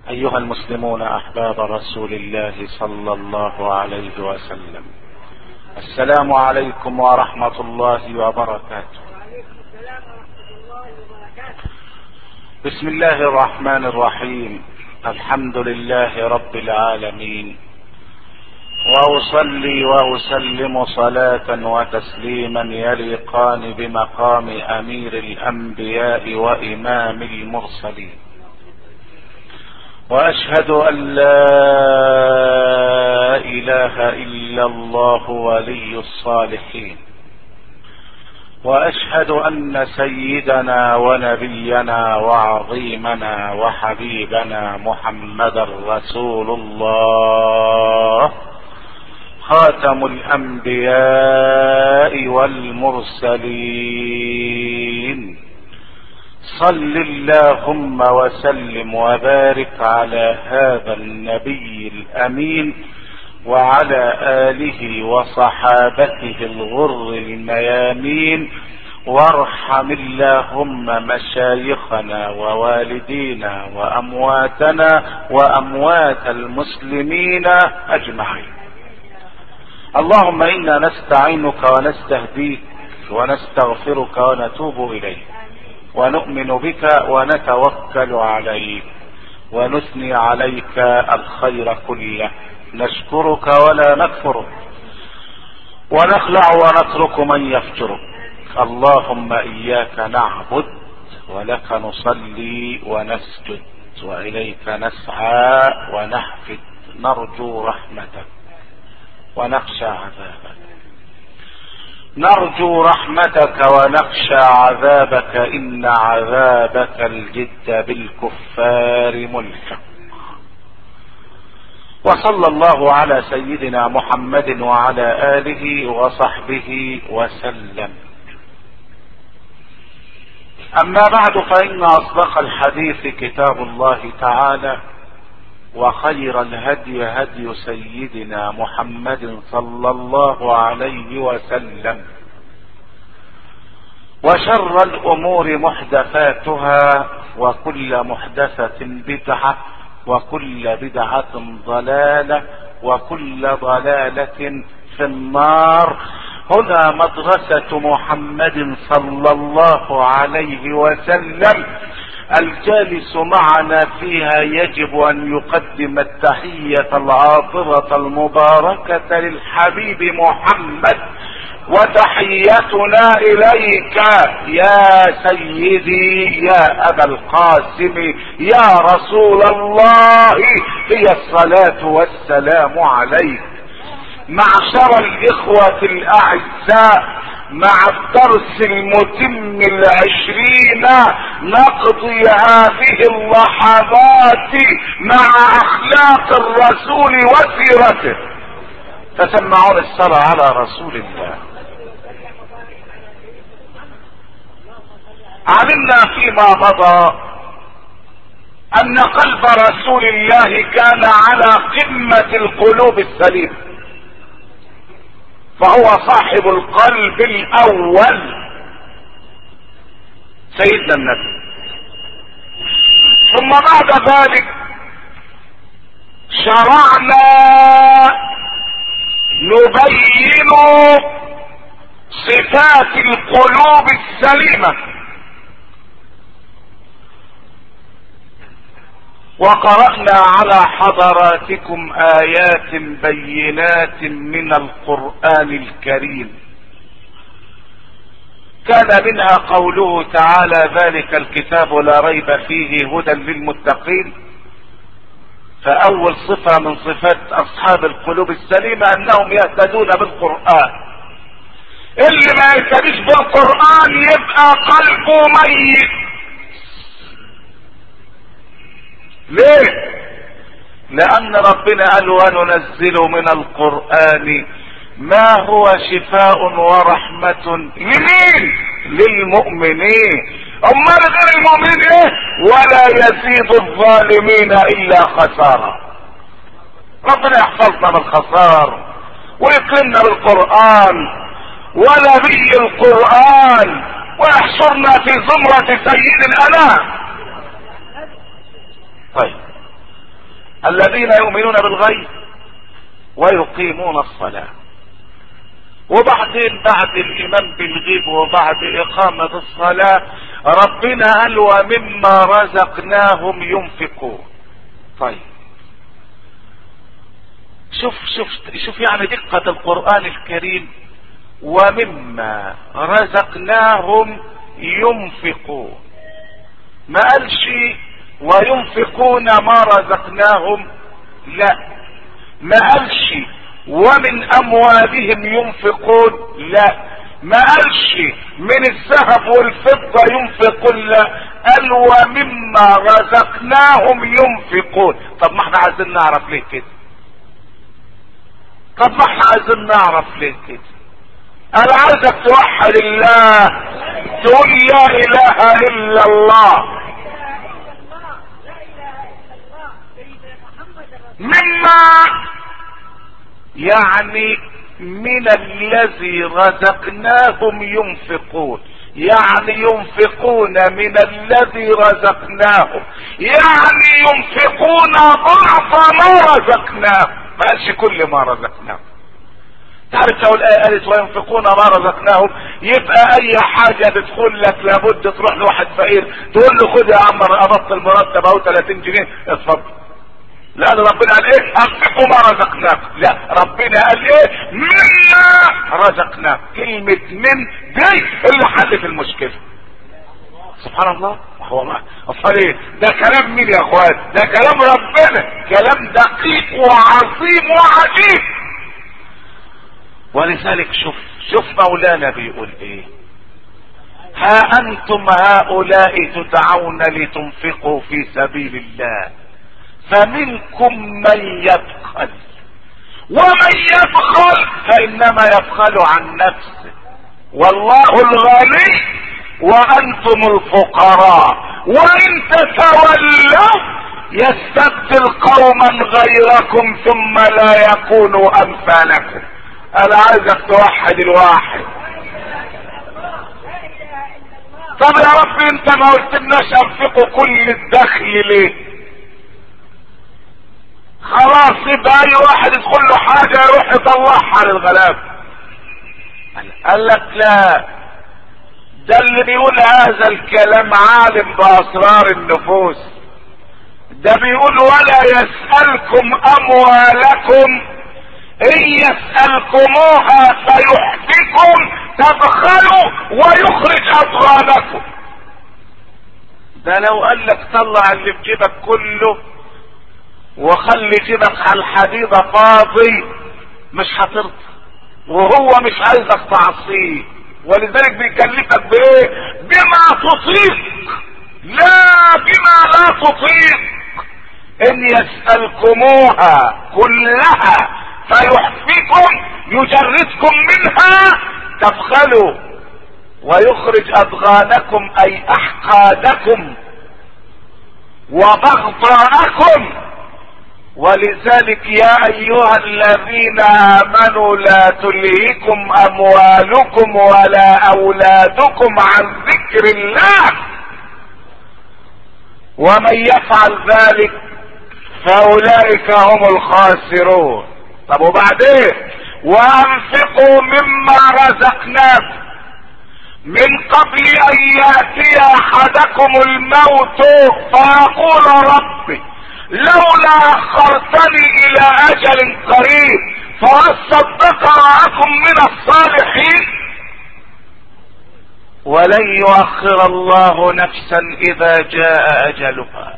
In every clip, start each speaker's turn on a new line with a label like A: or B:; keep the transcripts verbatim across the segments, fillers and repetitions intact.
A: أيها المسلمون أحباب رسول الله صلى الله عليه وسلم، السلام عليكم ورحمة الله وبركاته. بسم الله الرحمن الرحيم، الحمد لله رب العالمين، وأصلي وأسلم صلاة وتسليما يليقان بمقام أمير الأنبياء وإمام المرسلين، وأشهد أن لا إله إلا الله ولي الصالحين، وأشهد أن سيدنا ونبينا وعظيمنا وحبيبنا محمدا رسول الله، خاتم الأنبياء والمرسلين. صل اللهم وسلم وبارك على هذا النبي الأمين وعلى آله وصحابته الغر الميامين، وارحم اللهم مشايخنا ووالدينا وأمواتنا وأموات المسلمين أجمعين. اللهم إنا نستعينك ونستهديك ونستغفرك ونتوب إليك، ونؤمن بك ونتوكل عليك، ونثني عليك الخير كله، نشكرك ولا نكفرك، ونخلع ونترك من يفجرك. اللهم إياك نعبد ولك نصلي ونسجد، وإليك نسعى ونحفد، نرجو رحمتك ونخشى عذابك، نرجو رحمتك ونخشى عذابك، إن عذابك الجد بالكفار ملحق. وصلى الله على سيدنا محمد وعلى آله وصحبه وسلم. أما بعد، فإن أصدق الحديث كتاب الله تعالى، وخير الهدي هدي سيدنا محمد صلى الله عليه وسلم، وشر الأمور محدثاتها، وكل محدثة بدعة، وكل بدعة ضلالة، وكل ضلالة في النار. هنا مدرسة محمد صلى الله عليه وسلم، الجالس معنا فيها يجب أن يقدم التحية العاطرة المباركة للحبيب محمد، وتحيتنا إليك يا سيدي يا أبا القاسم يا رسول الله، هي الصلاة والسلام عليك. معشر الإخوة الأعزاء، مع الدرس المتم العشرين نقضي هذه اللحظات مع أخلاق الرسول وسيرته، فسمعون الصلاة على رسول الله. علمنا فيما مضى أن قلب رسول الله كان على قمة القلوب السليمة، فهو صاحب القلب الأول سيدنا النبي. ثم بعد ذلك شرعنا نبين صفات القلوب السليمة، وقرأنا على حضراتكم آيات بينات من القرآن الكريم، كان منها قوله تعالى: ذلك الكتاب لا ريب فيه هدى للمتقين. فأول صفة من صفات أصحاب القلوب السليمة أنهم يهتدون بالقرآن. اللي ما يهتديش بالقرآن يبقى قلبه ميت. ليه؟ لأن ربنا قال: وننزل من القرآن ما هو شفاء ورحمة لمين؟ للمؤمنين. امال غير المؤمنين ايه؟ ولا يزيد الظالمين الا خسارة. ربنا يحفظنا من الخسار ويكرمنا بالقرآن ونبي القرآن ويحشرنا في زمرة سيد الانام. طيب، الذين يؤمنون بالغيب ويقيمون الصلاة. وبعدين بعد الايمان بالغيب وبعد اقامة الصلاة ربنا قال ومما رزقناهم ينفقون. طيب شوف شوف شوف يعني دقة القرآن الكريم. ومما رزقناهم ينفقون، ما قالش وينفقون ما رزقناهم، لا. ما قالش ومن اموالهم ينفقون، لا. ما قالش من الذهب والفضة ينفقون، لا. قال ومما رزقناهم ينفقون. طب ما احنا عايزين نعرف ليه كده؟ طب ما احنا عايزين نعرف ليه كده؟ انا عايزك توحد الله، تقول لا اله الا الله. مما يعني من الذي رزقناهم ينفقون، يعني ينفقون من الذي رزقناهم، يعني ينفقون ضعف ما رزقناهم، ما قالش كل ما رزقناهم. تعرف لو الآية قالت وينفقون ما رزقناهم يبقى اي حاجة تدخل لك لابد تروح لواحد فقير تقول له خد يا عم قبضت المرتب اهو ثلاثين جنيه اتفضل. لا ربنا قال ايه؟ انفقوا ما رزقناكم. لا ربنا قال ايه؟ مما رزقناكم. كلمة من دي اللي حلت المشكلة. سبحان الله. هو ما اصل ايه ده؟ كلام مين يا اخوان؟ ده كلام ربنا، كلام دقيق وعظيم وعجيب. ولذلك شوف شوف مولانا بيقول ايه: ها انتم هؤلاء تدعون لتنفقوا في سبيل الله فمنكم من يبخل، ومن يبخل فانما يبخل عن نفسه والله الغني وانتم الفقراء وان تتولوا يستبدل قوما غيركم ثم لا يكونوا امثالكم. انا عايزك توحد الواحد. طب يا رب انت ما قلتلناش انفقوا كل الدخل ليه؟ خلاص يبقى اي واحد يدخل له حاجه يروح يطلعها للغلاب. قال لك لا، ده اللي بيقول هذا الكلام عالم باسرار النفوس. ده بيقول ولا يسألكم اموالكم ان يسألكموها فيحفكم تبخلوا ويخرج اضغانكم. ده لو قال لك طلع اللي في جيبك كله وخلي جيبك على الحديدة فاضي مش هترضى، وهو مش عايزك تعصيه، ولذلك بيكلفك بايه؟ بما تطيق لا بما لا تطيق. ان يسألكموها كلها فيحفكم يجردكم منها تبخلوا ويخرج اضغانكم اي احقادكم وبغضاءكم. ولذلك يا ايها الذين امنوا لا تلهكم اموالكم ولا اولادكم عن ذكر الله ومن يفعل ذلك فاولئك هم الخاسرون. طب وبعدين وانفقوا مما رزقناكم من قبل ان ياتي احدكم الموت فيقول ربي لولا اخرتني الى اجل قريب فاصدق واكن من الصالحين. ولن يؤخر الله نفسا اذا جاء اجلها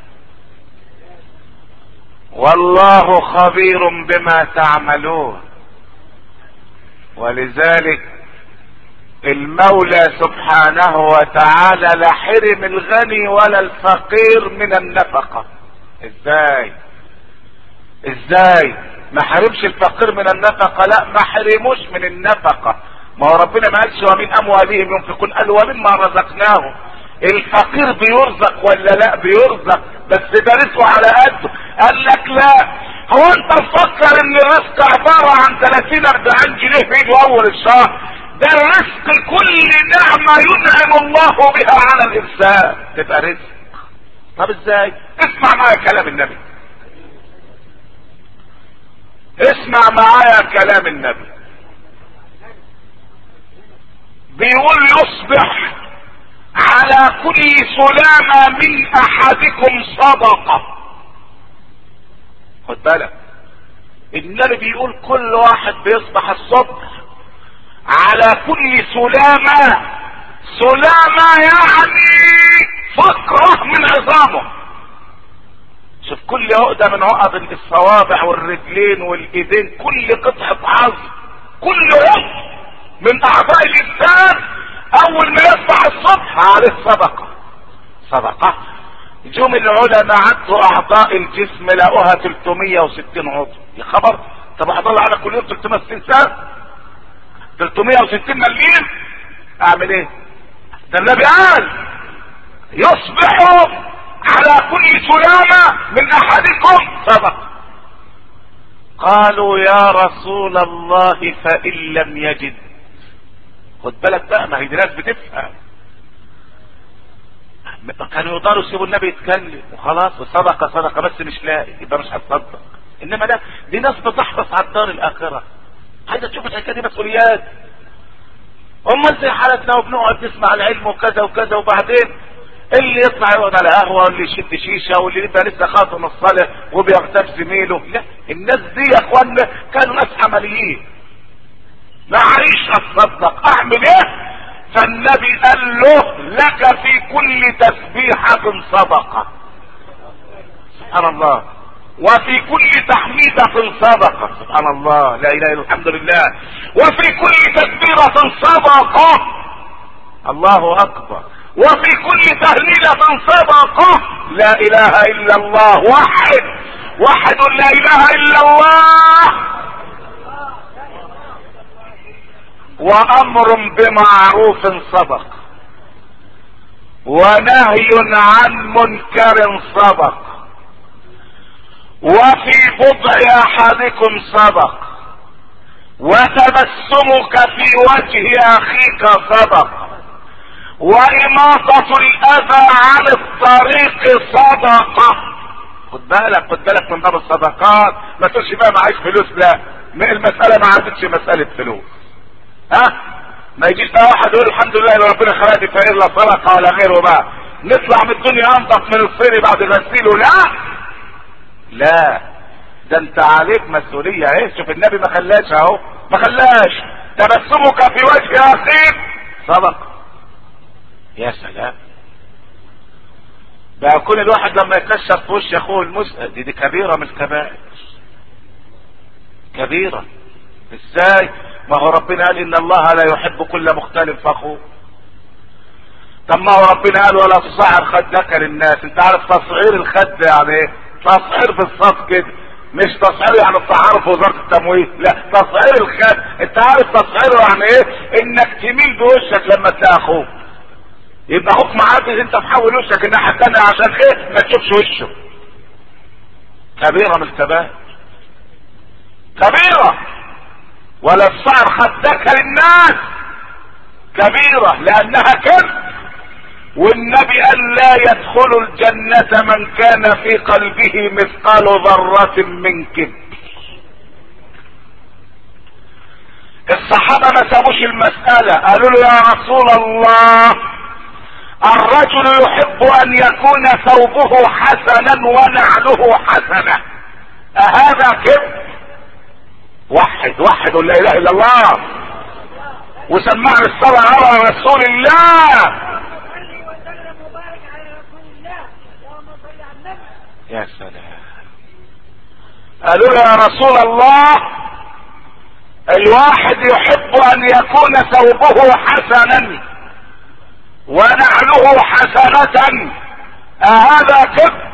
A: والله خبير بما تعملون. ولذلك المولى سبحانه وتعالى لا حرم الغني ولا الفقير من النفقة. ازاي ازاي ما حرمش الفقير من النفقة؟ لا ما حرموش من النفقة. ما هو ربنا ما قالش ومن اموالهم ينفقون، قال ومما رزقناهم. الفقير بيرزق ولا لا؟ بيرزق بس ده رزقه على قده. قال لك لا، هو انت مفكر ان الرزق عبارة عن ثلاثين اربعين جنيه في ايده اول الشهر؟ ده الرزق كل نعمة ينعم الله بها على الانسان تبقى رزق. طب ازاي؟ اسمع معايا كلام النبي. اسمع معايا كلام النبي، بيقول يصبح على كل سلامة من احدكم صدقة. خد بالك، النبي بيقول كل واحد بيصبح الصبح على كل سلامة، سلامة يعني فقرة من عظامه. شوف كل عقدة من عقد الصوابع والرجلين والايدين، كل قطعة عظم، كل عضو من اعضاء الانسان اول ما يصبح الصبح عليه صدقة. صدقة. جم العلماء عدوا اعضاء الجسم لقوها ثلاثمية وستين عضو. يا خبر، طب هضل على كل يوم ثلاثمية وستين ساعة، ثلاثمية وستين مليون، اعمل ايه؟ ده النبي قال يصبح على كل سلامة من احدكم صدقة. قالوا يا رسول الله فإن لم يجد. خد بالك بقى، ما هي دي ناس بتفهم، كانوا يقدروا يسيبوا النبي يتكلم وخلاص، صدقة صدقة بس مش لاقي يبقى مش هتصدق. انما لا، دي ناس بتحرص على الدار الاخرة، عايزة تشوف الحكاية دي مسؤوليات. امال زي حالتنا وبنقعد نسمع العلم وكذا وكذا، وبعدين اللي يطلع يقعد على قهوة واللي يشد شيشة واللي يبقى لسه خاطم الصلاة وبيغتاب زميله. لا، الناس دي يا اخوانا كانوا ناس عمليين. معيش اتصدق، اعمل ايه؟ فالنبي قال له لك في كل تسبيحة صدقة، سبحان الله، وفي كل تحميدة صدقة، سبحان الله، لا اله الا الحمد لله، وفي كل تكبيرة صدقة، الله اكبر، وفي كل تهليلة صدقة، لا اله الا الله، واحد واحد لا اله الا الله، وامر بمعروف صدق، ونهي عن منكر صدق، وفي بضع احدكم صدق، وتبسمك في وجه اخيك صدق، واماطة الاذى عن الطريق صدقة. خد بالك خد بالك من باب الصدقات، ما تقولش بقى معيش فلوس، لا، المسألة ما عادتش مسألة فلوس. ها، ما يجيش بقى واحد يقول الحمد لله اللي ربنا خلقني فقير لا صدقة ولا غيره، بقى نطلع من الدنيا انضف من الصيني بعد غسيله. لا لا، ده انت عليك مسؤولية. ايه، شوف النبي ما خلاش اهو، ما خلاش تبسمك في وجه اخيك صدقة. يا سلام، بقى كل الواحد لما يكشر في وش اخوه المسأل، دي, دي كبيرة من الكبائر، كبيرة. ازاي؟ ما هو ربنا قال ان الله لا يحب كل مختال فخور. طب ما هو ربنا قال ولا تصعر خدك للناس. انت عارف تصعير الخد يعني ايه؟ تصعير بالصف كده، مش تصعير يعني التصعير في وزارة التموين، لا، تصعير الخد. انت عارف تصعيره يعني ايه؟ انك تميل بوشك لما تلاقي اخوك، يبقى اخوك معاكس انت محول وشك الناحية التانية عشان ايه؟ ما تشوفش وشه. كبيرة من الكبائر، كبيرة. ولا تصعر خدك للناس، كبيرة لانها كذب. والنبي قال لا يدخل الجنة من كان في قلبه مثقال ذرة من كبر. الصحابة ما سابوش المسألة، قالوا له يا رسول الله الرجل يحب ان يكون ثوبه حسنا ونعله حسنة، اهذا كبر؟ وحد وحد لا اله الا الله، وسمعنا الصلاة على رسول الله. يا سلام، قالوا يا رسول الله الواحد يحب ان يكون ثوبه حسنا ونعله حسنة، اهذا كبر؟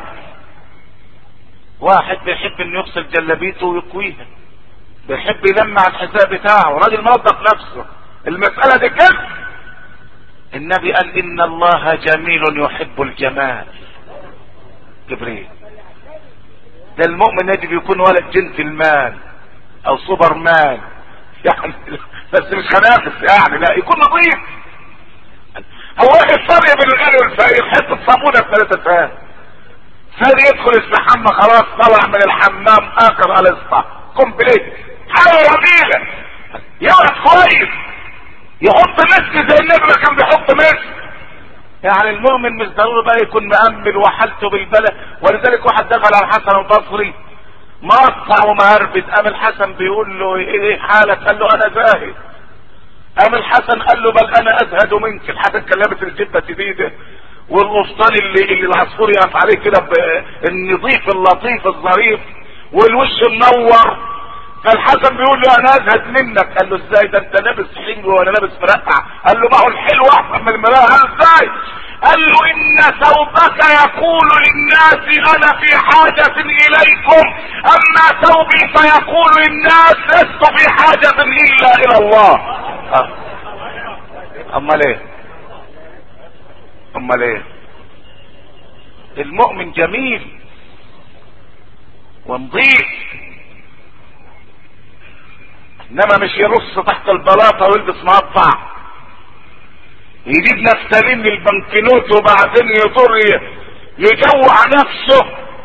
A: واحد بيحب انه يغسل جلابيته ويكويها، بيحب يلمع الحذاء بتاعه، راجل منظف نفسه، المسألة دي كبر؟ النبي قال ان الله جميل يحب الجمال. جبريل ده المؤمن يجب يكون ولد جنتلمان او سوبر مان يعني، بس مش خنافس يعني، لا، يكون نظيف. هو ايه الفرق بين الغني والفقير؟ حته صابونه بثلاثه فان، فادي يدخل يستحمى خلاص طلع من الحمام اخر الاسطى كومبليت، يعني المؤمن مش ضروري بقى يكون مأمل وحالته بالبلد. ولذلك واحد دخل على الحسن البصري مقطع ومهربد، قام الحسن بيقول له ايه حالك؟ قال له انا زاهد. قام الحسن قال له بل انا ازهد منك. الحسن كان لابس الجبه جديده والقفطان اللي, اللي العصفور يقف عليه كده النظيف اللطيف الظريف والوش منور. فالحسن بيقول له انا ازهد منك. قال له ازاي؟ ده انت لابس حلو وانا لابس مرقع. قال له ما هو الحلو احسن من المرقع. قال ازاي؟ قال له ان ثوبك يقول للناس انا في حاجة اليكم، اما ثوبي فيقول للناس لست في حاجة الا الى الله. أه. امال ايه؟ امال ايه؟ المؤمن جميل ونظيف، انما مش يرص تحت البلاطه ويلبس مقطع يجيب نفتالين للبنكنوت وبعدين يضر يجوع نفسه.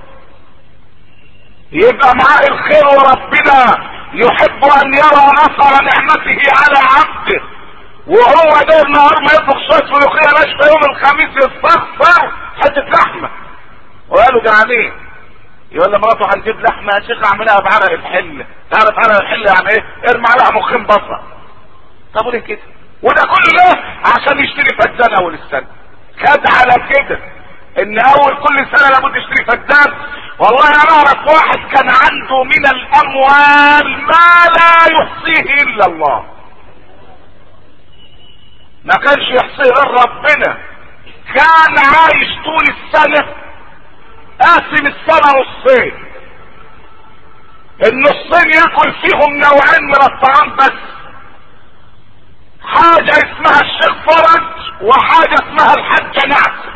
A: يبقى معاه الخير وربنا يحب ان يرى اثر نعمته على عبده، وهو ده النهار ما يطبخ شويه ملوخيه ناشفه يوم الخميس يستغفر حته لحمه وقالوا جعانين. يقول لمراته هنجيب لحمه يا شيخ اعملها بعرق الحله. تعرف عرق الحله يعني ايه؟ ارمي عليها مخين بصل. طب وليه كده؟ وده كله ده عشان يشتري فدان اول السنه. خد على كده ان اول كل سنه لابد يشتري فدان. والله انا اعرف واحد كان عنده من الاموال ما لا يحصيه الا الله، ما كانش يحصيه غير ربنا. كان عايش طول السنه قاسم السنه نصين، النصين ياكل فيهم نوعين من الطعام بس، حاجة اسمها الشيخ فرج وحاجة اسمها الحاجة نعس.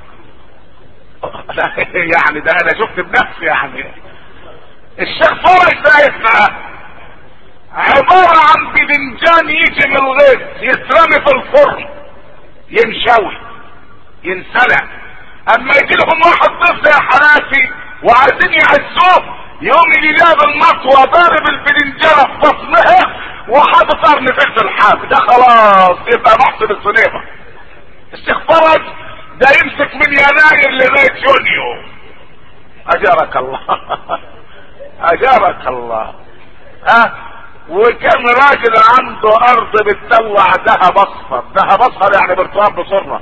A: يعني ده انا شفت بنفسي. يعني الشيخ فرج ده اسمها عبارة عن بدنجان يجي من الغيط يترمي في الفرن ينشوي ينسلع. اما يجي لهم واحد ضيف يا حناتي وعايزين يعزوه يوم يجي جاب المطوة ضارب البدنجانة في بطنها وحاطط قرن فلفل الحامي. ده خلاص يبقى محسن الصنيفة. الشيخ فرج ده يمسك من يناير لغاية يونيو. اجارك الله. اجارك الله. ها وكان راجل عنده ارض بتطلع ذهب اصفر. ذهب اصفر يعني برتقال بصرة.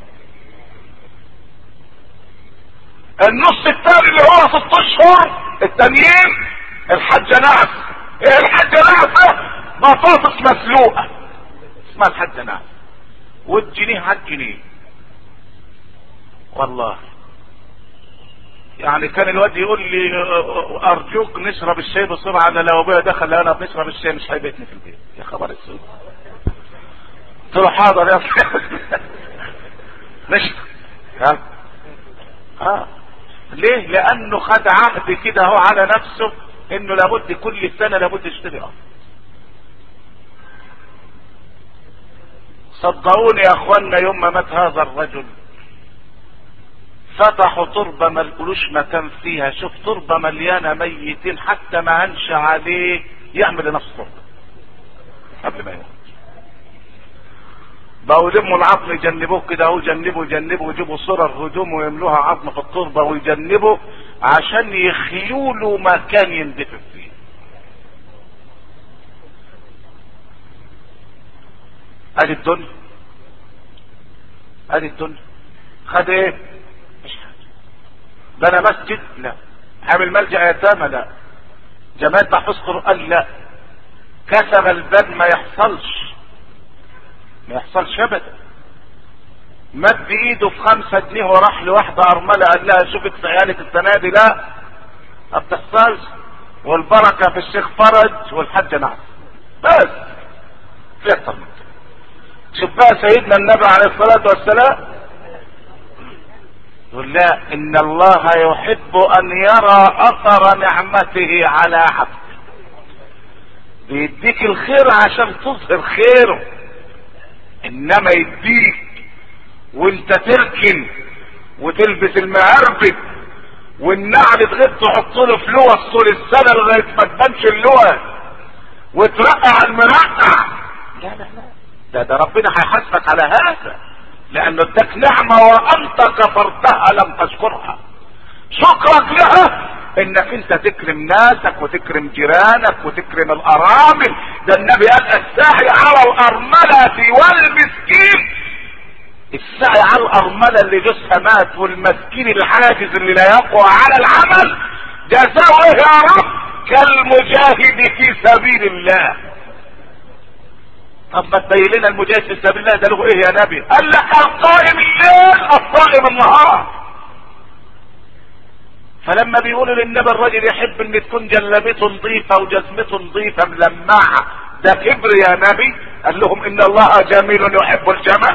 A: النص الثاني اللي هو ست اشهر التانيين الحاجة نعس. ايه الحاجة نعسة؟ بطاطس مسلوقة اسمها الحاجة نعس، والجنيه على الجنيه. والله يعني كان الواد يقول لي ارجوك نشرب الشاي بسرعة. انا لو ابويا دخل انا بنشرب الشاي مش هيبيتني في البيت. يا خبر اسود. قلت له حاضر يا نشرب. ها اه ليه؟ لانه خد عهد كده هو على نفسه انه لابد كل سنة لابد يشتري ارض. صدقوني يا اخوانا يوم ما مات هذا الرجل فتحوا تربة ما لقولوش مكان فيها. شوف تربة مليانة ميتين حتى ما هنش عليه يعمل لنفسه تربة قبل ما يموت. بقوا يلموا العظم يجنبوه كده اهو، جنبوا جنبوا ويجيبوا صرر هدوم ويملوها عظم في التربة ويجنبوا عشان يخيلوا له مكان يندفن فيه. ادي الدنيا ادي الدنيا. خد ايه؟ مش حاجة. بنى مسجد؟ لا. عامل ملجأ يتامى؟ لا. جمعية تحفيظ قرآن؟ لا. كسب الباب؟ ما يحصلش ما يحصلش ابدا. مد ايده في خمسة جنيه وراح لواحدة ارملة قال لها شوفك سيالك السنة دي؟ لا ما بتحصلش. والبركة في الشيخ فرج والحاجة نعم بس. في اكتر من كده. شوف بقى سيدنا النبي عليه الصلاة والسلام يقول لا ان الله يحب ان يرى اثر نعمته على عبده. بيديك الخير عشان تظهر خيره، انما يديك وانت تركن وتلبس المعربد والنعل تغيب تحط له فلوس طول السنه لغايه ما تبانش اللوز وترقع المرقع. لا لا لا ده ده ربنا هيحاسبك على هذا. لانه اداك نعمة وانت كفرتها لم تشكرها. شكرك لها انك انت تكرم ناسك وتكرم جيرانك وتكرم الارامل. ده النبي قال الساعي على الارملة والمسكين. الساعي على الارملة اللي جوزها مات والمسكين العاجز اللي لا يقوى على العمل جزاؤه يا رب كالمجاهد في سبيل الله. طب ما تبين لنا المجاهد في سبيل الله ده له ايه يا نبي؟ قال لك القائم الليل الصائم النهار. فلما بيقولوا للنبي الراجل يحب ان تكون جلبته نظيفه وجزمته نظيفه ملمعه ده كبر يا نبي؟ قال لهم ان الله جميل يحب الجمال.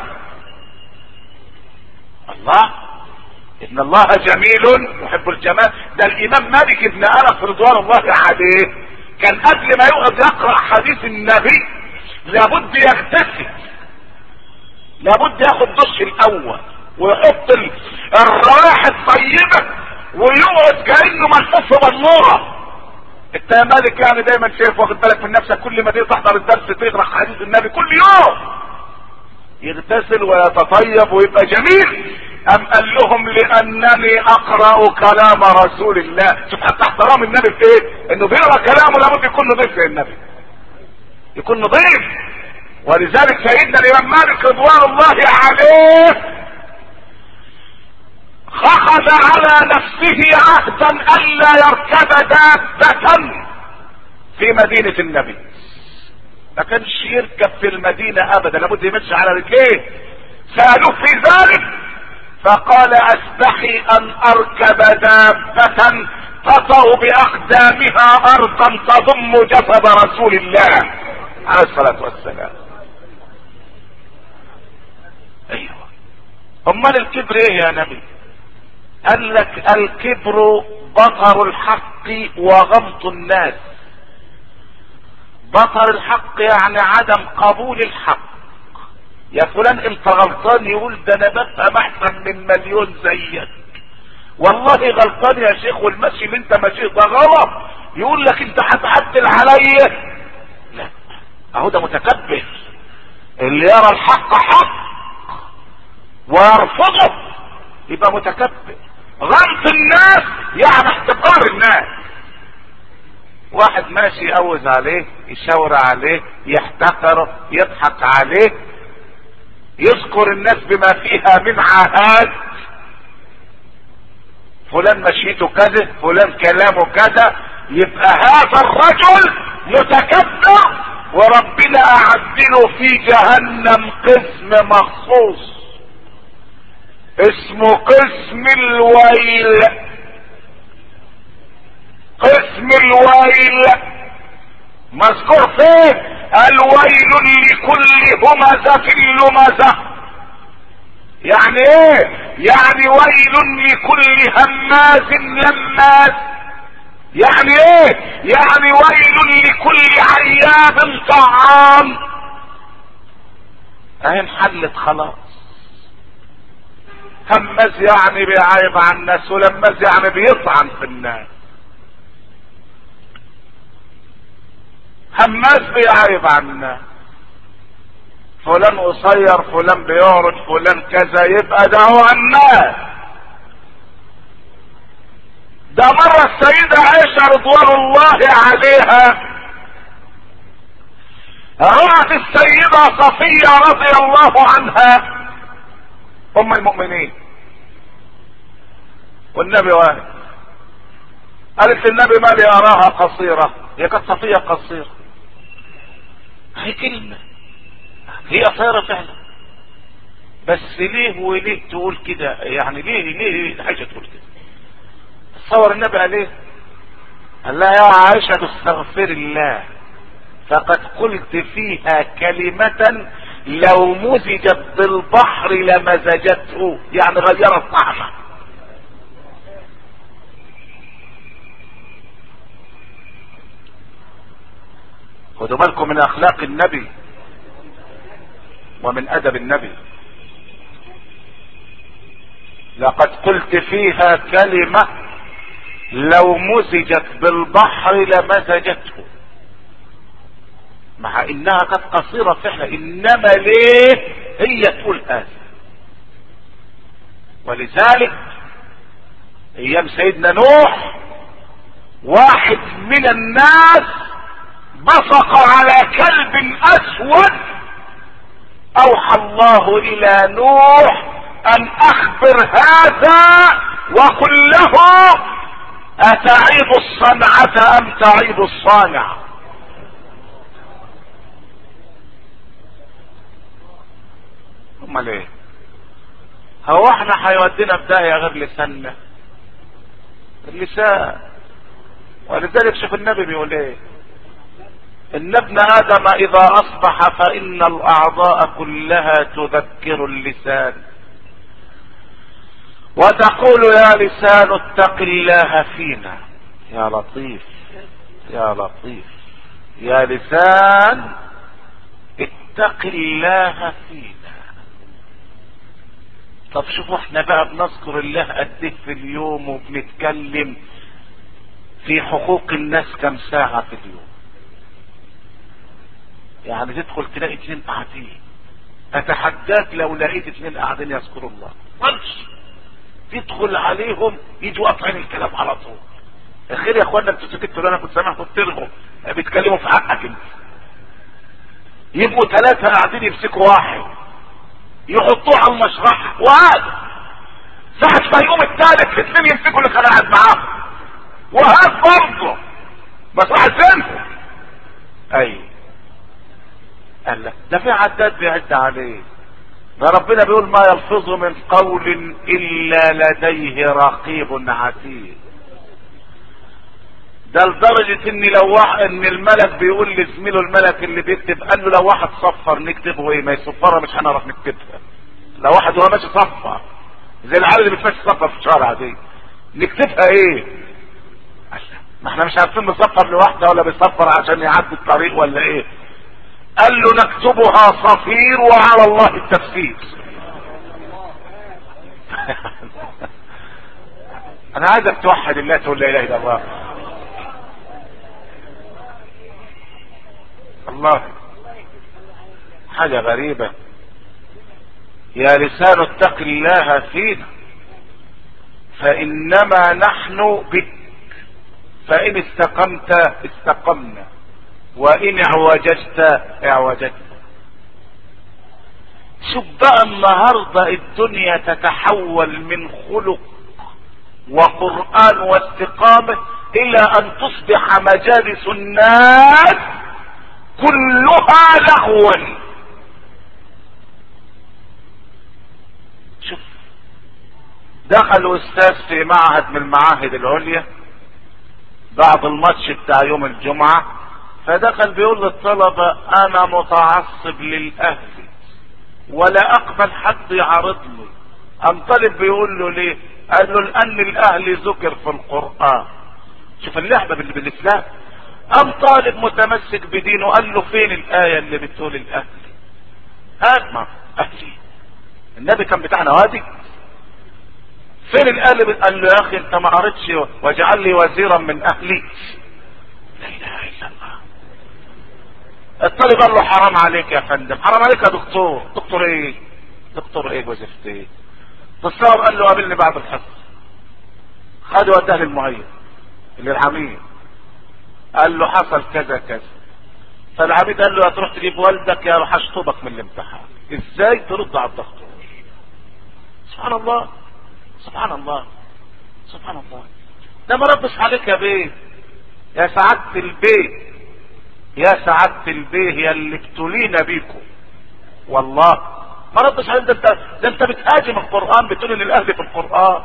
A: الله، ان الله جميل يحب الجمال. ده الامام مالك بن انس رضوان الله عليه كان قبل ما يقعد يقرا حديث النبي لابد يغتسل، لابد ياخد دش الاول ويحط الروائح الطيبه ويقعد كانه ملفوف بالنوره. انت يا مالك يعني دايما شايف واخد بالك من نفسك، كل ما تيجي تحضر الدرس تقرا حديث النبي كل يوم يغتسل ويتطيب ويبقى جميل. ام قال لهم لانني اقرا كلام رسول الله. شوف حتى احترام النبي في ايه؟ انه بيقرا كلامه لابد يكون نظيف زي النبي، يكون نظيف. ولذلك سيدنا الامام مالك رضوان الله عليه اخذ على نفسه عهدا الا يركب دابة في مدينة النبي. ما كانش يركب في المدينة ابدا، لابد يمشي على رجليه. سألوه في ذلك فقال استحي ان اركب دابة تطأ باقدامها ارضا تضم جسد رسول الله عليه الصلاة والسلام. ايوه، امال الكبر ايه يا نبي؟ قال لك الكبر بطر الحق وغمط الناس. بطر الحق يعني عدم قبول الحق. يا فلان انت غلطان، يقول ده انا بفهم احسن من مليون زيك. والله غلطان يا شيخ والمشي اللي انت ماشيه ده غلط. يقول لك انت هتعدل عليا. لا، اهو ده متكبر. اللي يرى الحق حق ويرفضه يبقى متكبر. غمط الناس يعني احتقار الناس. واحد ماشي يقوز عليه، يشاور عليه، يحتقره، يضحك عليه، يذكر الناس بما فيها من عاهات. فلان مشيته كذا، فلان كلامه كذا. يبقى هذا الرجل متكبر وربنا اعدله في جهنم قسم مخصوص اسمه قسم الويل. قسم الويل مذكور فيه الويل لكل همزة لمزة. يعني ايه؟ يعني ويل لكل هماز لماز. يعني ايه؟ يعني ويل لكل عياب طعام. اهي انحلت خلاص. هماز يعني بيعيب عن الناس، ولماز يعني بيطعن في الناس. هماز بيعيب عن الناس، فلان قصير، فلان بيعرض، فلان كذا، يبقى ده هو الناس. ده مرة السيدة عائشة رضوان الله عليها رأت السيدة صفية رضي الله عنها ام المؤمنين والنبي واقف. قالت للنبي ما لي اراها قصيرة. هي كانت صفية قصيرة. هي كلمة، هي قصيرة فعلا، بس ليه وليه تقول كده؟ يعني ليه ليه حاجة تقول كده؟ تصور النبي قال ايه؟ قال لها يا عائشة استغفر الله فقد قلت فيها كلمة لو مزجت بالبحر لمزجته، يعني غيرت طعمه. خدوا بالكم من اخلاق النبي ومن ادب النبي. لقد قلت فيها كلمة لو مزجت بالبحر لمزجته، مع انها كانت قصيرة فعلا، انما ليه هي تقول هذا؟ ولذلك ايام سيدنا نوح واحد من الناس بصق على كلب اسود، اوحى الله الى نوح ان اخبر هذا وقل له اتعيب الصنعة ام تعيب الصانع. امال ايه؟ هو احنا هيودينا في داهية غير لساننا؟ اللسان. ولذلك شوف النبي بيقول ايه: ان ابن ادم اذا اصبح فان الاعضاء كلها تذكر اللسان وتقول يا لسان اتق الله فينا. يا لطيف يا لطيف يا لسان اتق الله فينا. طب شوفوا احنا بقى بنذكر الله قد ايه في اليوم، وبنتكلم في حقوق الناس كم ساعة في اليوم. يعني تدخل تلاقي اتنين قاعدين، اتحداك لو لقيت اتنين قاعدين يذكروا الله مالش تدخل عليهم يجوا قاطعين الكلام على طول. الخير يا اخوانا انتوا سكتوا، انا كنت سامعكم بتلغوا بيتكلموا في حقك انت. يبقوا ثلاثة قاعدين يمسكوا واحد يحطوه على المشرحة، وهذا ساعة ما يقوم الثالث الاثنين يمسكوا اللي كان قاعد معاهم، وهذا برضه مصلحتين. اي قال لك ده في عداد بيعد عليه، ده ربنا بيقول ما يلفظ من قول الا لديه رقيب عتيد. ده لدرجة ان لو واحد ان الملك بيقول لزميله الملك اللي بيكتب، قال له لو واحد صفر نكتبه ايه؟ ما يصفرها مش هنعرف نكتبها. لو واحد وهو ماشي صفر زي العيال اللي بتمشي صفر في الشارع دي نكتبها ايه؟ ما احنا مش عارفين بيصفر لوحده ولا بيصفر عشان يعدي الطريق ولا ايه؟ قال له نكتبها صفير وعلى الله التفسير. انا عايزك توحد الله، تقول لا اله الا الله. الله حاجة غريبة. يا لسان اتق الله فينا فانما نحن بك، فان استقمت استقمنا وان اعوججت اعوججنا. شوف بقى النهاردة الدنيا تتحول من خلق وقرآن واستقامة الى ان تصبح مجالس الناس كلها لغوا. شوف دخل استاذ في معهد من المعاهد العليا بعد الماتش بتاع يوم الجمعة، فدخل بيقول للطلبة انا متعصب للاهلي ولا اقبل حد يعارضني. قام طالب بيقول له ليه؟ قال له لان الاهلي ذكر في القرآن. شوف اللعبة بالاسلام. قام طالب متمسك بدينه قال له فين الاية اللي بتقول الاهلي؟ هات ما اهلي النبي كان بتاعنا وادي فين الايه؟ قال له يا اخي انت ما قريتش واجعل لي وزيرا من اهلي؟ لا اله الا الله. الطالب قال له حرام عليك يا فندم، حرام عليك يا دكتور. دكتور ايه؟ دكتور ايه وظيفة ايه؟ فالصاحب قال له قابلني بعد الحصه. خده وداه للمعين للعميد، قال له حصل كذا كذا. فالعميد قال له هتروح تجيب والدك يا راح اشطبك من الامتحان. ازاي ترد على الدكتور؟ سبحان الله سبحان الله سبحان الله. ده ما ردش عليك يا بيه، يا سعادة البيه، يا سعادة البيه يا اللي ابتلينا بيكم والله ما ردش عليك. ده انت ده انت بتهاجم القرآن، بتقول ان الاهل في القرآن.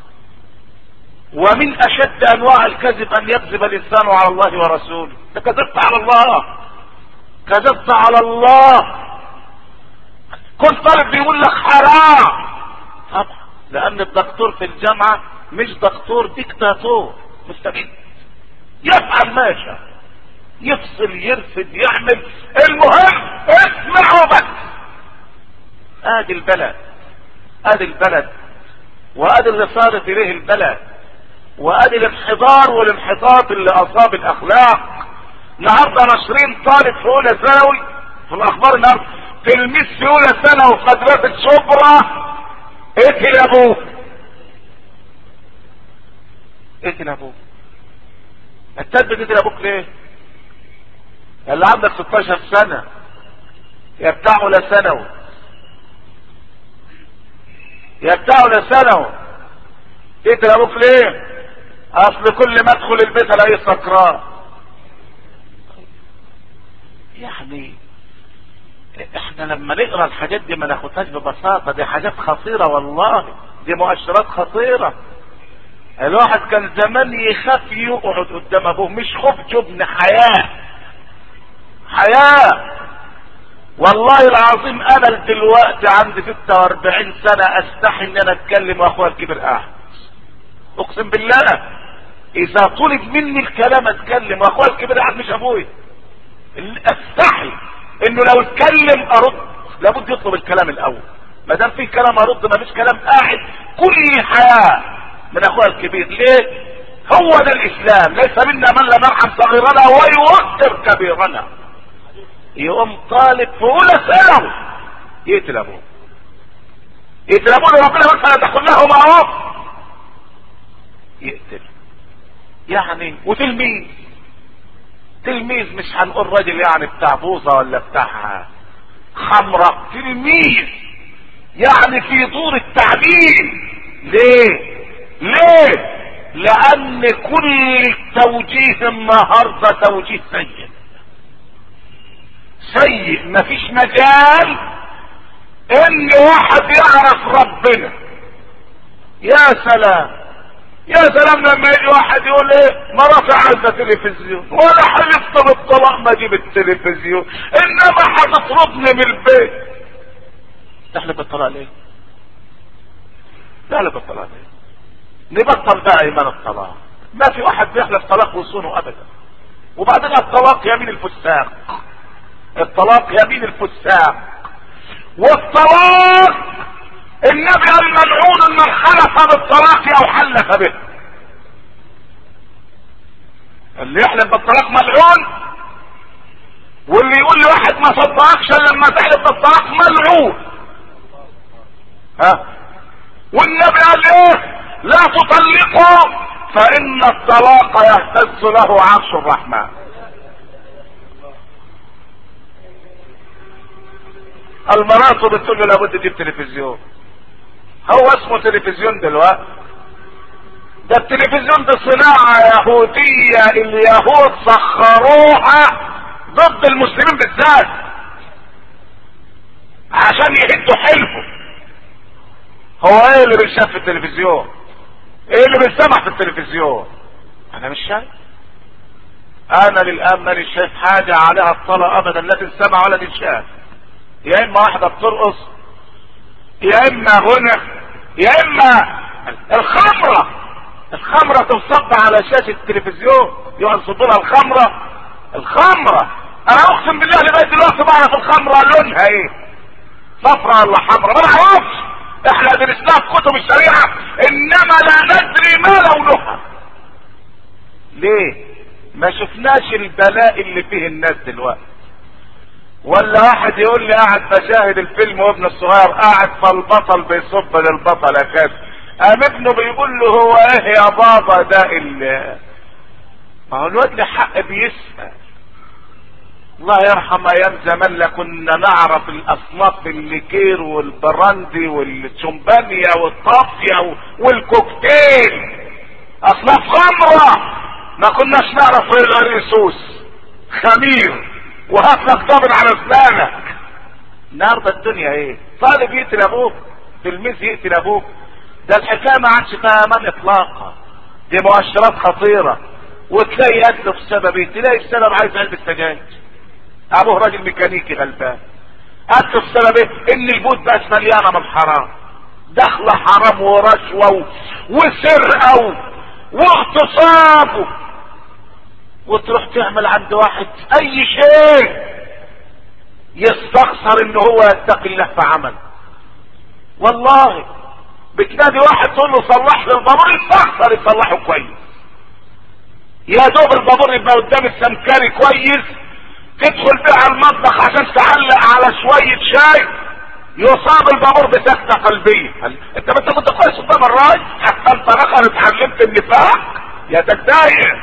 A: ومن اشد انواع الكذب ان يكذب الانسان على الله ورسوله. انت كذبت على الله، كذبت على الله. كل طالب بيقول لك حرام طبعا، لان الدكتور في الجامعة مش دكتور ديكتاتور مستبد، يفعل ما يشاء، يفصل يرفد يعمل، المهم اسمعوا بس. ادي البلد، ادي البلد، وادي اللي صارت اليه البلد، وادي الانحدار والانحطاط اللي اصاب الاخلاق. النهارده ناشرين طالب في اولى ثانوي في الاخبار النهارده، تلميذ في اولى ثانوي في مدرسه شبرا قتل ابوه. اقتل ابوك. انت بتقتل ابوك ليه؟ اللي عندك ستاشر سنة يا بتاع ولا ثانوي، يا بتاع ولا ثانوي، تقتل ابوك ليه؟ اصل كل ما ادخل البيت الاقيه سكران. يعني احنا لما نقرا الحاجات دي ما ناخدهاش ببساطه، دي حاجات خطيره والله، دي مؤشرات خطيره. الواحد كان زمان يخاف يقعد قدام ابوه، مش خوف جبن، حياه، حياه. والله العظيم انا دلوقتي عندي ستة واربعين سنه استحي ان انا اتكلم واخويا الكبير قاعد، اقسم بالله اذا طلب مني الكلام اتكلم واخويا الكبير قاعد مش ابويا. استحي انه لو اتكلم ارد، لابد يطلب الكلام الاول، ما دام في كلام ارد، ما فيش كلام قاعد. كل حياه من اخويا الكبير. ليه؟ هو ده الاسلام، ليس منا من لا نرحم صغيرنا ويوقر كبيرنا. يقوم طالب في اولى ثانوي يقتل ابوه، يقتل ابوه ربنا مثلا تقول له معروف يقتل. يعني وتلميذ، تلميذ مش هنقول راجل يعني بتاع بوظه ولا بتاع خمره، تلميذ يعني في دور التعليم. ليه؟ ليه؟ لان كل التوجيه النهارده توجيه سيء سيء. مفيش مجال ان واحد يعرف ربنا. يا سلام يا سلام لما يجي واحد يقول ايه مراتي عايزه تلفزيون، ولا حلفت بالطلاق ما اجيب التلفزيون، انما هتطردني من البيت. تحلف بالطلاق ليه؟ تحلف بالطلاق ليه؟ نبطل بقى ايمان الطلاق. ما في واحد بيحلف طلاق وصونه ابدا. وبعدين الطلاق يمين الفساق، الطلاق يمين الفساق. والطلاق النبي قال ملعون من حلف بالطلاق او حلف به. اللي يحلف بالطلاق ملعون، واللي يقول لواحد ما صدقكش لما تحلف بالطلاق ملعون. ها؟ والنبي قال ايه؟ لا تطلقوا فان الطلاق يهتز له عرش الرحمن. المرأة بتقول له لابد تجيب تلفزيون. هو اسمه تلفزيون دلوقتي؟ ده التلفزيون ده صناعة يهودية، اليهود سخروها ضد المسلمين بالذات عشان يهدوا حلفه. هو ايه اللي بيشاف في التلفزيون؟ ايه اللي بيسمع في التلفزيون؟ انا مش شايف، انا للان ماني شايف حاجة عليها الطلاق ابدا، لا تنسمع ولا تنشاف. يا اما واحدة بترقص، يا اما غنى، يا اما الخمرة. الخمرة تنصب على شاشة التلفزيون، ينصبوا لها الخمرة. الخمرة انا اقسم بالله لغاية دلوقتي بعرف الخمرة لونها ايه، صفرة ولا حمرا ما نعرفش. احنا درسناها في كتب الشريعة انما لا ندري ما لونها. ليه؟ ما شفناش البلاء اللي فيه الناس دلوقتي. ولا واحد يقول لي قاعد بشاهد الفيلم وابن الصغير قاعد فالبطل بيصب للبطل كده، قام ابنه بيقول له هو ايه يا بابا ده اللي ما هو الواد له حق بيسأل. الله يرحم ايام زمان لا كنا نعرف الاصناف الليكير والبراندي والشمبانيا والطافية والكوكتيل، اصناف خمرة ما كناش نعرف غير ريسوس خمير وهات لك طابن على اسنانك. النهارده الدنيا ايه؟ طالب يقتل ابوه، تلميذ يقتل ابوه. ده الحكايه ما عادش فيها امان اطلاقا، دي مؤشرات خطيره. وتلاقي يقتل بسبب ايه؟ تلاقي السبب عايز علبه سجاير، ابوه راجل ميكانيكي غلبان. قتل بسبب ايه؟ ان البيوت بقت مليانه من الحرام، دخله حرام ورشوه وسرقه واغتصاب، وتروح تعمل عند واحد اي شيء يستخسر ان هو يتقي الله في عمل. والله بتنادي واحد تقول له صلح لي البابور، يستخسر يصلحه كويس. يا دوب البابور يبقى قدام السمكري كويس، تدخل بيه على المطبخ عشان تعلق على شوية شاي، يصاب البابور بسكتة قلبية. انت ما انت كنت كويس قدام الراجل، حتى انت رقم اتعلمت النفاق. يا تتضايق.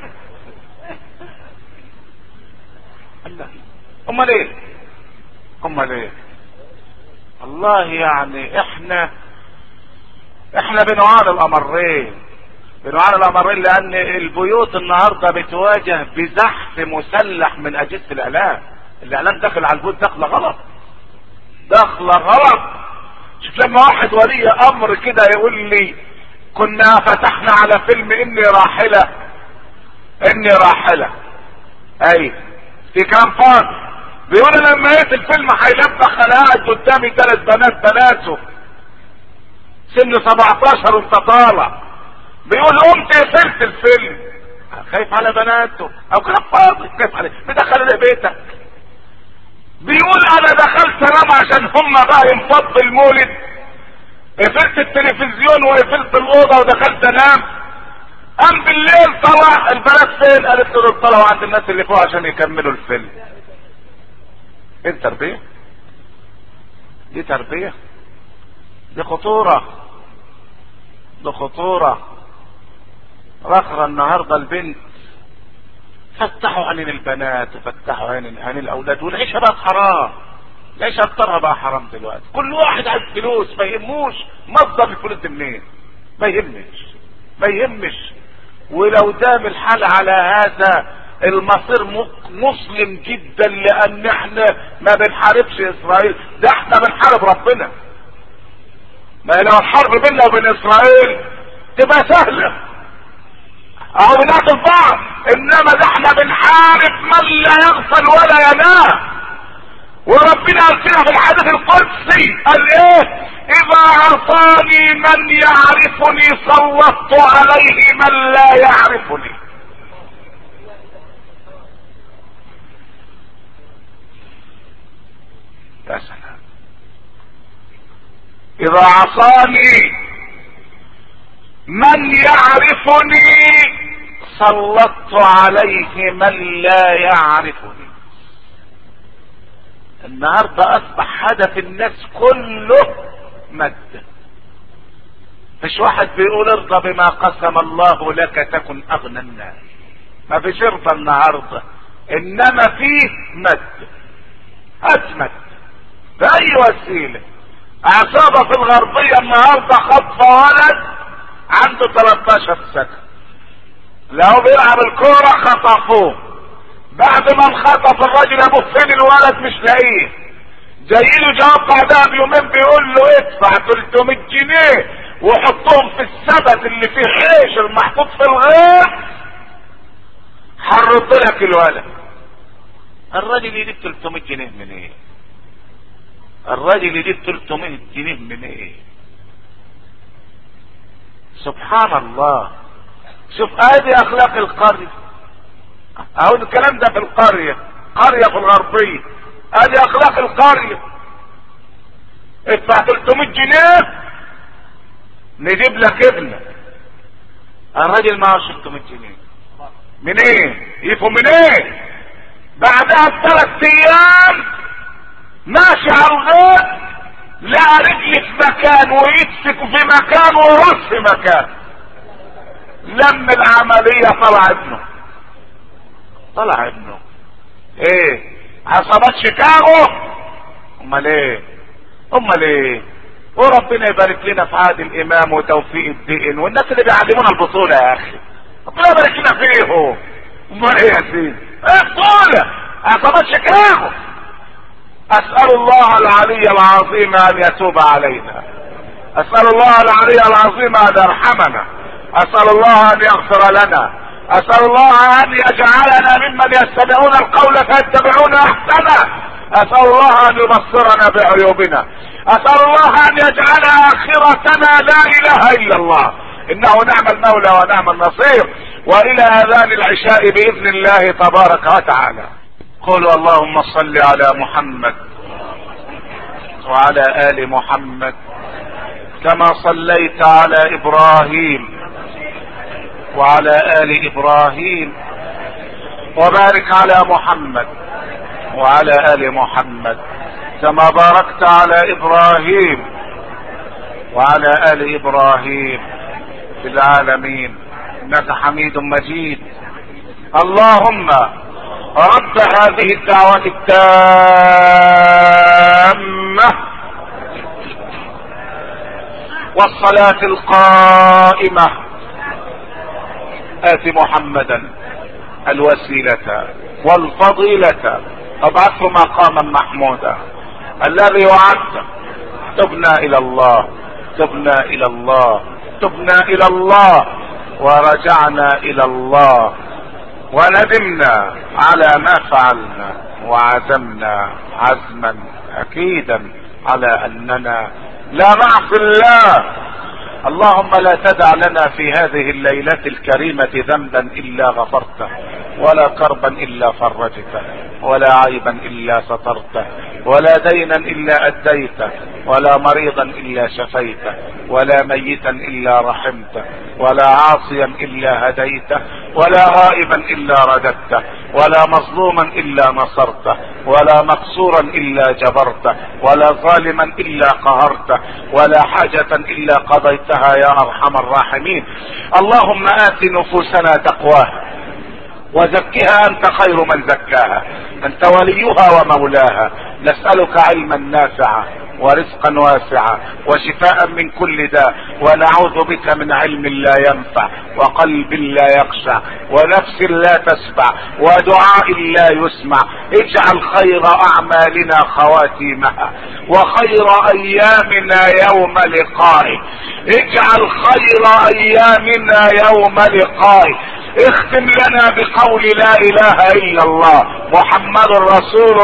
A: امال ايه امال ايه والله يعني احنا احنا بنعاني الامرين بنعاني الامرين لان البيوت النهارده بتواجه بزحف مسلح من اجهزه الاعلام. الاعلام داخل على البيوت داخله غلط داخله غلط. شوف لما واحد ولي امر كده يقول لي كنا فتحنا على فيلم اني راحله اني راحله اي في كلام فاضي. بيقول لما لقيت الفيلم هيلبخ انا قاعد قدامي ثلاث بنات بناته سن سبعتاشر وانت طالع. بيقول قمت قفلت الفيلم خايف على بناته او كلام فاضي خايف عليه بدخل بيتك. بيقول انا دخلت انام عشان هم بقى ينفض المولد قفلت التلفزيون وقفلت الاوضه ودخلت انام. قام بالليل طلع البنات فين؟ قالت له طلعوا عند الناس اللي فوق عشان يكملوا الفيلم. ايه التربيه دي؟ تربيه دي خطوره دي خطوره. رخرة النهارده البنت فتحوا عين البنات وفتحوا عين عين الاولاد والعيشه بقت حرام. العيشه اكترها بقى حرام دلوقتي. كل واحد عايز فلوس ما يهموش مصدر الفلوس دي منين. ما يهمش ما يهمش. ولو دام الحال على هذا المصير مسلم جدا لان احنا ما بنحاربش اسرائيل ده احنا بنحارب ربنا. ما لو الحرب بيننا وبين اسرائيل تبقى سهله او بنقتل بعض انما ده احنا بنحارب من لا يغفل ولا ينام. وربنا قال كده في الحديث القدسي قال ايه؟ اذا عصاني من يعرفني سلطت عليه من لا يعرفني. يا سلام. اذا عصاني من يعرفني سلطت عليه من لا يعرفني. النهارده اصبح هدف الناس كله مادة. مش واحد بيقول ارضى بما قسم الله لك تكن اغنى الناس. ما فيش ارضى النهارده انما فيه مادة. اجمد باي وسيله. عصابه في الغربيه النهارده خطف ولد عنده تلتاشر سنه لو بيلعب الكوره خطفوه. بعد ما انخطف الراجل ابوه فين الولد مش لاقيه. جايله جواب بعدها بيومين بيقول له ادفع تلتمية جنيه وحطهم في السبت اللي فيه عيش المحطوط في الغير هنرد لك الولد. الراجل يجيب تلتمية جنيه من ايه؟ الراجل يجيب تلتمية جنيه من ايه؟ سبحان الله. شوف ادي اخلاق القرية اهو الكلام ده في القرية قرية في الغربية. ادي اخلاق القرية. ادفع تلتمية جنيه نجيب لك ابنك. الراجل معه ستمية جنيه من ايه؟ يفهم من ايه؟ بعدها بثلاث ايام ماشي على الغيط لا رجل في مكان ويمسك في مكان وراس في مكان. لم العملية طلع ابنه طلع ابنه. ايه عصابات شيكاغو؟ امال ايه امال ايه؟ وربنا يبارك لنا في عهد الامام وتوفيق الدين والناس اللي بيعلمونا البطولة يا اخي. ربنا يبارك لنا فيهم. امال ايه يا سيدي؟ ايه بطولة عصابات شيكاغو؟ اسأل الله العلي العظيم ان يتوب علينا. اسأل الله العلي العظيم ان يرحمنا. اسأل الله ان يغفر لنا. اسأل الله ان يجعلنا ممن يستمعون القول فيتبعون احسنه. اسأل الله ان يبصرنا بعيوبنا. اسأل الله ان يجعل اخرتنا لا اله الا الله انه نعم المولى ونعم النصير. والى اذان العشاء باذن الله تبارك وتعالى. قولوا اللهم صل على محمد وعلى ال محمد كما صليت على ابراهيم وعلى ال ابراهيم وبارك على محمد وعلى ال محمد كما باركت على ابراهيم وعلى ال ابراهيم في العالمين انك حميد مجيد. اللهم رب هذه الدعوة التامة والصلاة القائمة آت محمدا الوسيلة والفضيلة وابعثه مقاما محمودا الذي وعدته. تبنا الى الله تبنا الى الله تبنا الى الله ورجعنا الى الله وندمنا على ما فعلنا وعزمنا عزما اكيدا على اننا لا نعصي الله. اللهم لا تدع لنا في هذه الليلة الكريمة ذنبا الا غفرته ولا كربا الا فرجته ولا عيبا الا سترته ولا دينا الا اديته ولا مريضا الا شفيته ولا ميتا الا رحمته ولا عاصيا الا هديته ولا غائبا الا رددته ولا مظلوما الا نصرته ولا مقصورا الا جبرته ولا ظالما الا قهرته ولا حاجة الا قضيتها يا ارحم الراحمين. اللهم آت نفوسنا تقواها وزكها انت خير من زكاها انت وليها ومولاها. نسألك علما نافعا ورزقا واسعا وشفاء من كل داء ونعوذ بك من علم لا ينفع وقلب لا يخشع ونفس لا تشبع ودعاء لا يسمع. اجعل خير اعمالنا خواتيمها وخير ايامنا يوم لقائك. اجعل خير ايامنا يوم لقائك. اختم لنا بقول لا اله الا الله محمد رسول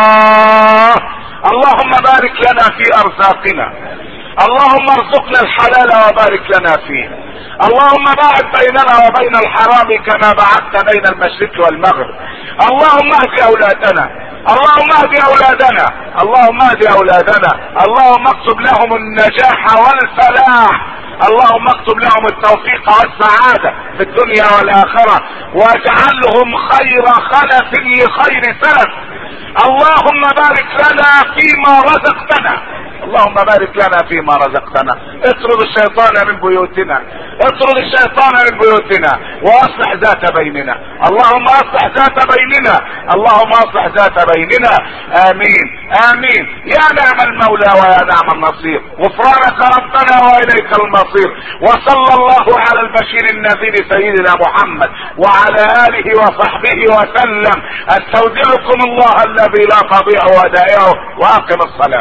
A: الله. اللهم بارك لنا في ارزاقنا. اللهم ارزقنا الحلال وبارك لنا فيه. اللهم باعد بيننا وبين الحرام كما بعدت بين المشرق والمغرب. اللهم اهد اولادنا اللهم اهد اولادنا اللهم اهد اولادنا اللهم اكتب لهم النجاح والفلاح. اللهم اكتب لهم التوفيق والسعادة في الدنيا والاخرة واجعلهم خير خلف لخير سلف. اللهم بارك لنا فيما رزقتنا اللهم بارك لنا فيما رزقتنا. اطرد الشيطان من بيوتنا اطرد الشيطان من بيوتنا واصلح ذات بيننا. اللهم اصلح ذات بيننا اللهم اصلح ذات بيننا. امين امين. يا نعم المولى ويا نعم النصير. غفرانك ربنا واليك المصير. وصلى الله على البشير النذير سيدنا محمد وعلى اله وصحبه وسلم. استودعكم الله الذي لا تضيع ودائعه واقم الصلاة.